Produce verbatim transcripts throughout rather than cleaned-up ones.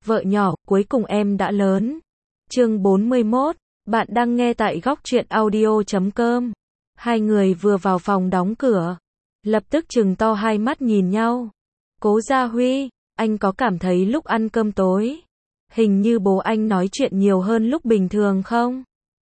Vợ nhỏ, cuối cùng em đã lớn. Chương bốn mươi mốt, bạn đang nghe tại góc truyện audio chấm com. Hai người vừa vào phòng đóng cửa, lập tức trừng to hai mắt nhìn nhau. Cố Gia Huy, anh có cảm thấy lúc ăn cơm tối, hình như bố anh nói chuyện nhiều hơn lúc bình thường không?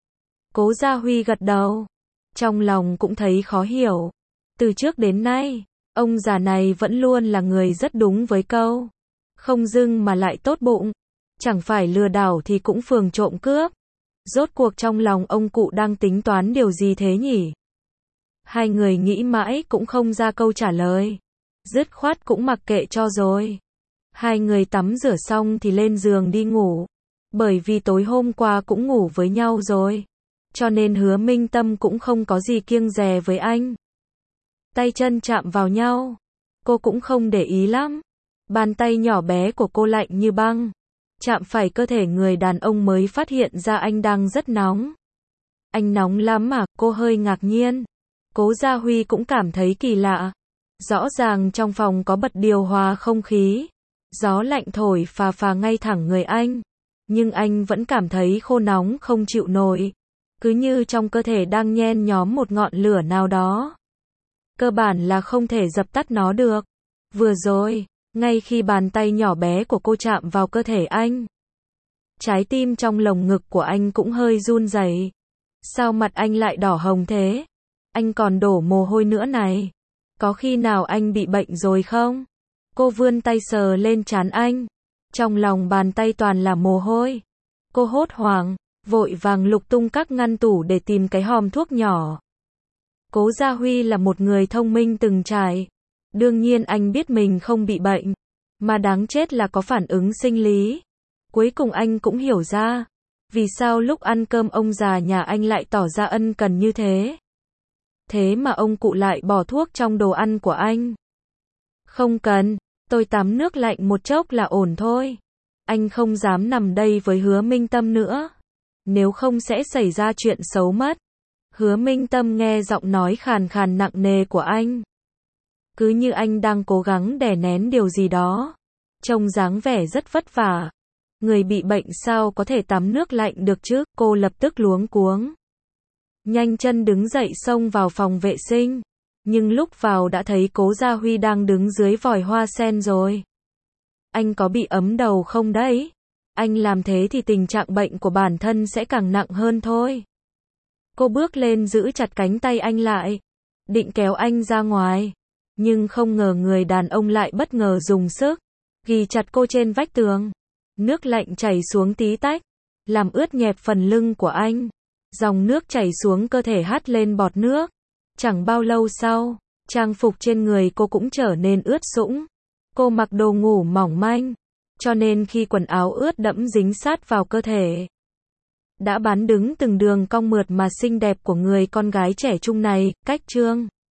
Cố Gia Huy gật đầu, trong lòng cũng thấy khó hiểu. Từ trước đến nay, ông già này vẫn luôn là người rất đúng với câu. Không dưng mà lại tốt bụng. Chẳng phải lừa đảo thì cũng phường trộm cướp. Rốt cuộc trong lòng ông cụ đang tính toán điều gì thế nhỉ? Hai người nghĩ mãi cũng không ra câu trả lời. Dứt khoát cũng mặc kệ cho rồi. Hai người tắm rửa xong thì lên giường đi ngủ. Bởi vì tối hôm qua cũng ngủ với nhau rồi. Cho nên Hứa Minh Tâm cũng không có gì kiêng dè với anh. Tay chân chạm vào nhau. Cô cũng không để ý lắm. Bàn tay nhỏ bé của cô lạnh như băng. Chạm phải cơ thể người đàn ông mới phát hiện ra anh đang rất nóng. Anh nóng lắm à? Cô hơi ngạc nhiên. Cố Gia Huy cũng cảm thấy kỳ lạ. Rõ ràng trong phòng có bật điều hòa không khí. Gió lạnh thổi phà phà ngay thẳng người anh. Nhưng anh vẫn cảm thấy khô nóng không chịu nổi. Cứ như trong cơ thể đang nhen nhóm một ngọn lửa nào đó. Cơ bản là không thể dập tắt nó được. Vừa rồi, ngay khi bàn tay nhỏ bé của cô chạm vào cơ thể anh, trái tim trong lồng ngực của anh cũng hơi run rẩy. Sao mặt anh lại đỏ hồng thế? Anh còn đổ mồ hôi nữa này. Có khi nào anh bị bệnh rồi không? Cô vươn tay sờ lên trán anh. Trong lòng bàn tay toàn là mồ hôi. Cô hốt hoảng, vội vàng lục tung các ngăn tủ để tìm cái hòm thuốc nhỏ. Cố Gia Huy là một người thông minh từng trải. Đương nhiên anh biết mình không bị bệnh. Mà đáng chết là có phản ứng sinh lý. Cuối cùng anh cũng hiểu ra. Vì sao lúc ăn cơm ông già nhà anh lại tỏ ra ân cần như thế. Thế mà ông cụ lại bỏ thuốc trong đồ ăn của anh. Không cần, tôi tắm nước lạnh một chốc là ổn thôi. Anh không dám nằm đây với Hứa Minh Tâm nữa. Nếu không sẽ xảy ra chuyện xấu mất. Hứa Minh Tâm nghe giọng nói khàn khàn nặng nề của anh. Cứ như anh đang cố gắng đè nén điều gì đó. Trông dáng vẻ rất vất vả. Người bị bệnh sao có thể tắm nước lạnh được chứ? Cô lập tức luống cuống. Nhanh chân đứng dậy xông vào phòng vệ sinh. Nhưng lúc vào đã thấy Cố Gia Huy đang đứng dưới vòi hoa sen rồi. Anh có bị ấm đầu không đấy? Anh làm thế thì tình trạng bệnh của bản thân sẽ càng nặng hơn thôi. Cô bước lên giữ chặt cánh tay anh lại. Định kéo anh ra ngoài. Nhưng không ngờ người đàn ông lại bất ngờ dùng sức. Ghì chặt cô trên vách tường. Nước lạnh chảy xuống tí tách. Làm ướt nhẹp phần lưng của anh. Dòng nước chảy xuống cơ thể hắt lên bọt nước. Chẳng bao lâu sau, trang phục trên người cô cũng trở nên ướt sũng. Cô mặc đồ ngủ mỏng manh. Cho nên khi quần áo ướt đẫm dính sát vào cơ thể. Đã bán đứng từng đường cong mượt mà xinh đẹp của người con gái trẻ trung này. Cách chương